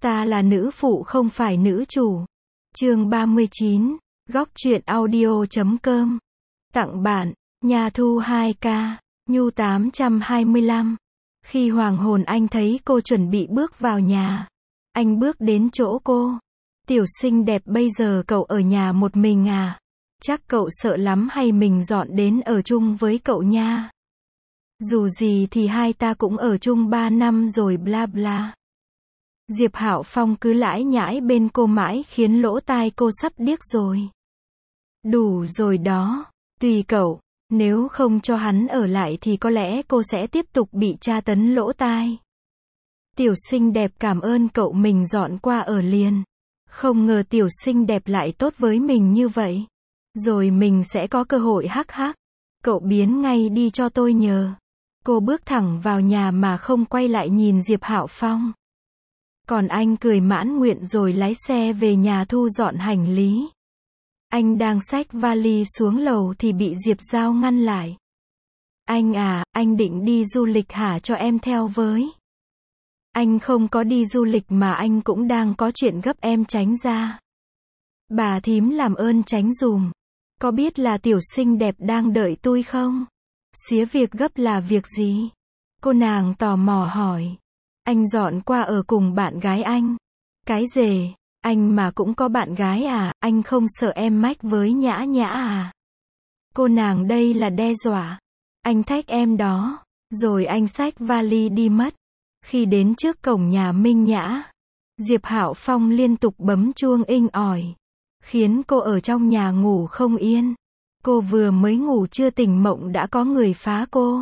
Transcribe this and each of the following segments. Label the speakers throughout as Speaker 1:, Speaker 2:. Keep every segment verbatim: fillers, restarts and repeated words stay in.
Speaker 1: Ta là nữ phụ không phải nữ chủ. Chương ba mươi chín, góc truyện audio chấm com. Tặng bạn, Nhà Thu hai k, Nhu tám trăm hai mươi lăm. Khi hoàng hồn anh thấy cô chuẩn bị bước vào nhà. Anh bước đến chỗ cô. Tiểu xinh đẹp, bây giờ cậu ở nhà một mình à? Chắc cậu sợ lắm hay mình dọn đến ở chung với cậu nha. Dù gì thì hai ta cũng ở chung ba năm rồi bla bla. Diệp Hạo Phong cứ lải nhải bên cô mãi khiến lỗ tai cô sắp điếc rồi. Đủ rồi đó, tùy cậu, nếu không cho hắn ở lại thì có lẽ cô sẽ tiếp tục bị tra tấn lỗ tai. Tiểu xinh đẹp, cảm ơn cậu, mình dọn qua ở liền. Không ngờ tiểu xinh đẹp lại tốt với mình như vậy. Rồi mình sẽ có cơ hội hắc hắc. Cậu biến ngay đi cho tôi nhờ. Cô bước thẳng vào nhà mà không quay lại nhìn Diệp Hạo Phong. Còn anh cười mãn nguyện rồi lái xe về nhà thu dọn hành lý. Anh đang xách vali xuống lầu thì bị Diệp Giao ngăn lại. Anh à, anh định đi du lịch hả, cho em theo với. Anh không có đi du lịch mà anh cũng đang có chuyện gấp, em tránh ra. Bà thím làm ơn tránh dùm. Có biết là tiểu xinh đẹp đang đợi tôi không? Xía việc gấp là việc gì? Cô nàng tò mò hỏi. Anh dọn qua ở cùng bạn gái anh. Cái gì? Anh mà cũng có bạn gái à? Anh không sợ em mách với Nhã Nhã à? Cô nàng đây là đe dọa. Anh thách em đó. Rồi anh xách vali đi mất. Khi đến trước cổng nhà Minh Nhã, Diệp Hạo Phong liên tục bấm chuông inh ỏi, khiến cô ở trong nhà ngủ không yên. Cô vừa mới ngủ chưa tỉnh mộng đã có người phá cô.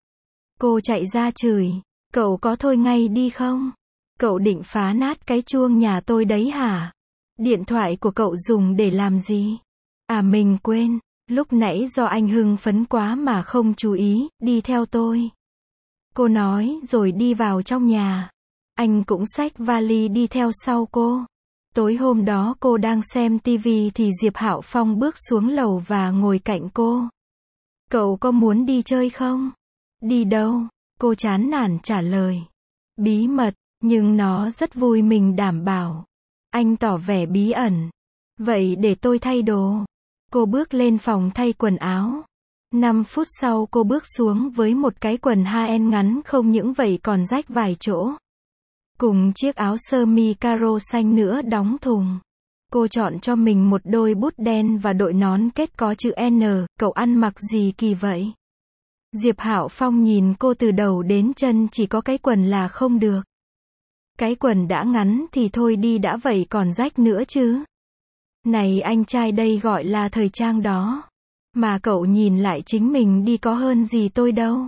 Speaker 1: Cô chạy ra chửi. Cậu có thôi ngay đi không? Cậu định phá nát cái chuông nhà tôi đấy hả? Điện thoại của cậu dùng để làm gì? À mình quên, lúc nãy do anh hưng phấn quá mà không chú ý, đi theo tôi. Cô nói rồi đi vào trong nhà. Anh cũng xách vali đi theo sau cô. Tối hôm đó cô đang xem tivi thì Diệp Hạo Phong bước xuống lầu và ngồi cạnh cô. Cậu có muốn đi chơi không? Đi đâu? Cô chán nản trả lời. Bí mật, nhưng nó rất vui, mình đảm bảo. Anh tỏ vẻ bí ẩn. Vậy để tôi thay đồ. Cô bước lên phòng thay quần áo. năm phút sau cô bước xuống với một cái quần hát en ngắn, không những vậy còn rách vài chỗ. Cùng chiếc áo sơ mi caro xanh nữa đóng thùng. Cô chọn cho mình một đôi bút đen và đội nón kết có chữ N. Cậu ăn mặc gì kỳ vậy? Diệp Hạo Phong nhìn cô từ đầu đến chân, chỉ có cái quần là không được. Cái quần đã ngắn thì thôi đi đã, vậy còn rách nữa chứ. Này anh trai, đây gọi là thời trang đó. Mà cậu nhìn lại chính mình đi, có hơn gì tôi đâu.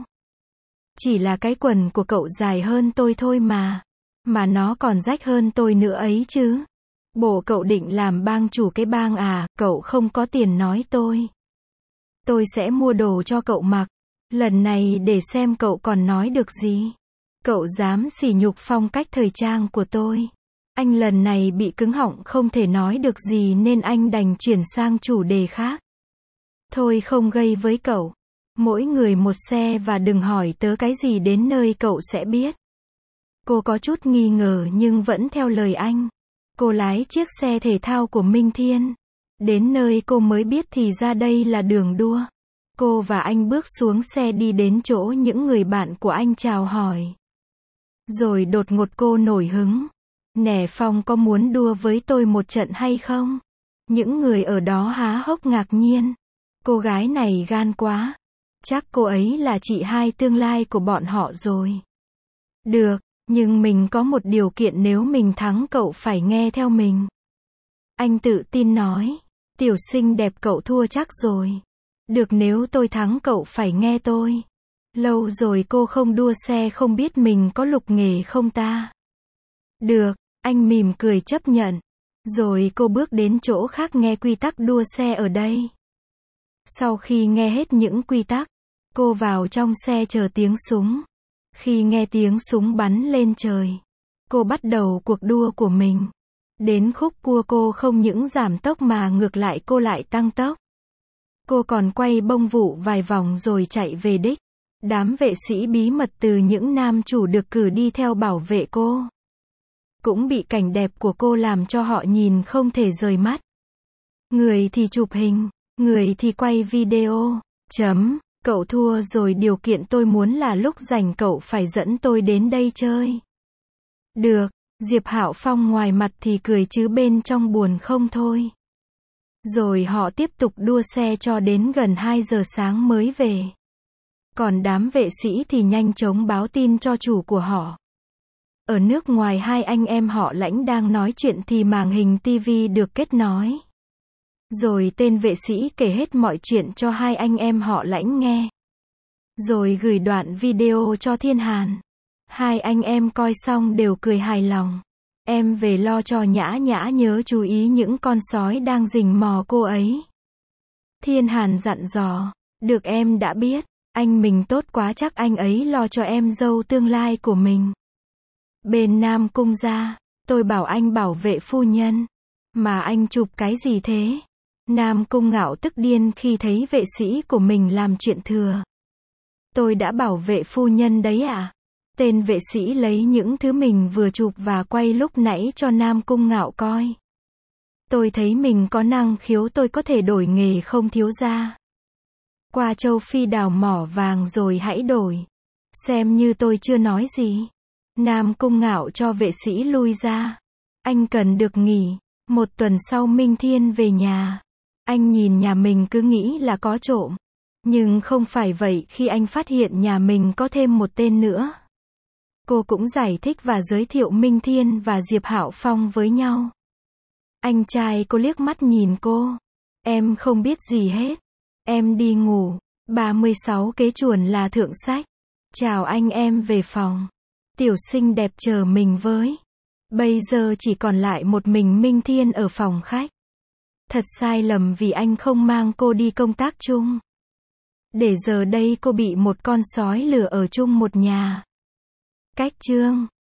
Speaker 1: Chỉ là cái quần của cậu dài hơn tôi thôi mà. Mà nó còn rách hơn tôi nữa ấy chứ. Bộ cậu định làm bang chủ cái bang à? Cậu không có tiền nói tôi. Tôi sẽ mua đồ cho cậu mặc. Lần này để xem cậu còn nói được gì. Cậu dám sỉ nhục phong cách thời trang của tôi. Anh lần này bị cứng họng không thể nói được gì nên anh đành chuyển sang chủ đề khác. Thôi không gây với cậu. Mỗi người một xe và đừng hỏi tớ cái gì, đến nơi cậu sẽ biết. Cô có chút nghi ngờ nhưng vẫn theo lời anh. Cô lái chiếc xe thể thao của Minh Thiên. Đến nơi cô mới biết thì ra đây là đường đua. Cô và anh bước xuống xe đi đến chỗ những người bạn của anh chào hỏi. Rồi đột ngột cô nổi hứng. Nè Phong, có muốn đua với tôi một trận hay không? Những người ở đó há hốc ngạc nhiên. Cô gái này gan quá. Chắc cô ấy là chị hai tương lai của bọn họ rồi. Được, nhưng mình có một điều kiện, nếu mình thắng cậu phải nghe theo mình. Anh tự tin nói. Tiểu xinh đẹp, cậu thua chắc rồi. Được, nếu tôi thắng cậu phải nghe tôi. Lâu rồi cô không đua xe, không biết mình có lục nghề không ta? Được, anh mỉm cười chấp nhận. Rồi cô bước đến chỗ khác nghe quy tắc đua xe ở đây. Sau khi nghe hết những quy tắc, cô vào trong xe chờ tiếng súng. Khi nghe tiếng súng bắn lên trời, cô bắt đầu cuộc đua của mình. Đến khúc cua cô không những giảm tốc mà ngược lại cô lại tăng tốc. Cô còn quay bông vụ vài vòng rồi chạy về đích. Đám vệ sĩ bí mật từ những nam chủ được cử đi theo bảo vệ cô. cũng bị cảnh đẹp của cô làm cho họ nhìn không thể rời mắt. Người thì chụp hình, người thì quay video. Chấm, cậu thua rồi, điều kiện tôi muốn là lúc rảnh cậu phải dẫn tôi đến đây chơi. Được, Diệp Hạo Phong ngoài mặt thì cười chứ bên trong buồn không thôi. Rồi họ tiếp tục đua xe cho đến gần hai giờ sáng mới về. Còn đám vệ sĩ thì nhanh chóng báo tin cho chủ của họ. Ở nước ngoài hai anh em họ Lãnh đang nói chuyện thì màn hình tivi được kết nối. Rồi tên vệ sĩ kể hết mọi chuyện cho hai anh em họ Lãnh nghe. Rồi gửi đoạn video cho Thiên Hàn. Hai anh em coi xong đều cười hài lòng. Em về lo cho Nhã Nhã, nhớ chú ý những con sói đang rình mò cô ấy. Thiên Hàn dặn dò. Được, em đã biết. Anh mình tốt quá, chắc anh ấy lo cho em dâu tương lai của mình. Bên Nam Cung ra, tôi bảo anh bảo vệ phu nhân. Mà anh chụp cái gì thế? Nam Cung Ngạo tức điên khi thấy vệ sĩ của mình làm chuyện thừa. Tôi đã bảo vệ phu nhân đấy à? Tên vệ sĩ lấy những thứ mình vừa chụp và quay lúc nãy cho Nam Cung Ngạo coi. Tôi thấy mình có năng khiếu, tôi có thể đổi nghề không thiếu gia? Qua châu Phi đào mỏ vàng rồi hãy đổi. Xem như tôi chưa nói gì. Nam Cung Ngạo cho vệ sĩ lui ra. Anh cần được nghỉ. Một tuần sau Minh Thiên về nhà. Anh nhìn nhà mình cứ nghĩ là có trộm. Nhưng không phải vậy khi anh phát hiện nhà mình có thêm một tên nữa. Cô cũng giải thích và giới thiệu Minh Thiên và Diệp Hạo Phong với nhau. Anh trai cô liếc mắt nhìn cô. Em không biết gì hết. Em đi ngủ. ba mươi sáu kế chuồn là thượng sách. Chào anh, em về phòng. Tiểu xinh đẹp chờ mình với. Bây giờ chỉ còn lại một mình Minh Thiên ở phòng khách. Thật sai lầm vì anh không mang cô đi công tác chung. Để giờ đây cô bị một con sói lừa ở chung một nhà. Cách chương